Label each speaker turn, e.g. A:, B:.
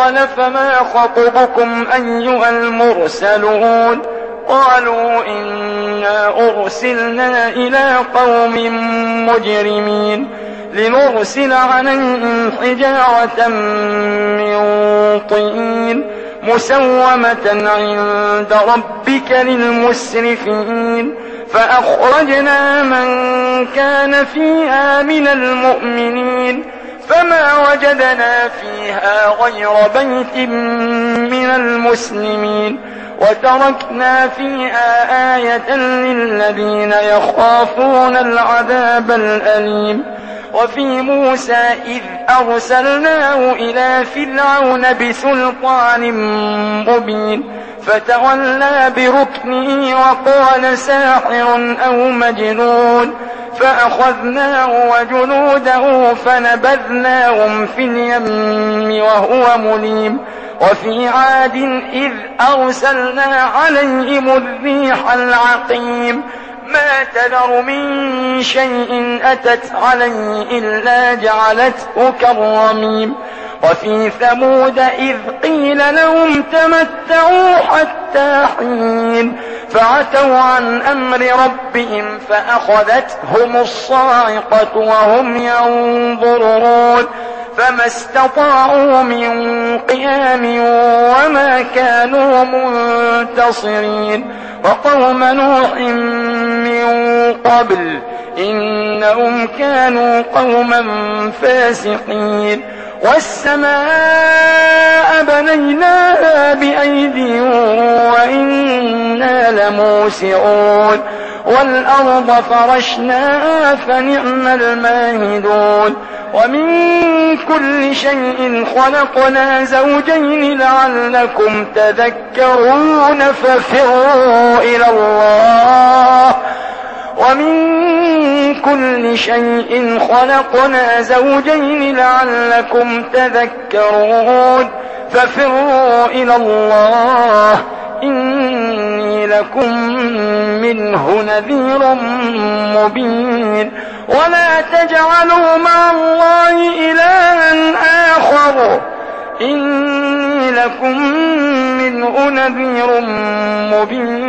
A: قال فما خطبكم أيها المرسلون قالوا إنا أرسلنا إلى قوم مجرمين لنرسل عليهم حجارة من طين مسومة عند ربك للمسرفين فأخرجنا من كان فيها من المؤمنين فما وجدنا فيها غير بيت من المسلمين وتركنا فيها آية للذين يخافون العذاب الأليم. وفي موسى إذ أرسلناه إلى فرعون بسلطان مبين فتولى بركنه وقال ساحر أو مجنون فأخذناه وجنوده فنبذناهم في اليم وهو مليم. وفي عاد إذ أرسلنا عليهم الريح العقيم ما تذر من شيء أتت عليه إلا جعلته كالرميم. وفي ثمود إذ قيل لهم تمتعوا حتى حين فعتوا عن أمر ربهم فأخذتهم الصاعقة وهم ينظرون فما استطاعوا من قيام وما كانوا منتصرين. وقوم نوح من قبل إنهم كانوا قوما فاسقين. والسماء بنيناها بأيد وإنا لموسعون والأرض فرشناها فنعم الماهدون. ومن كل شيء خلقنا زوجين لعلكم تذكرون ففروا إلى الله. ومن كل شيء خلقنا زوجين لعلكم تذكرون ففروا إلى الله إني لكم منه نذير مبين. ولا تجعلوا مع الله إلها آخر إني لكم منه نذير مبين.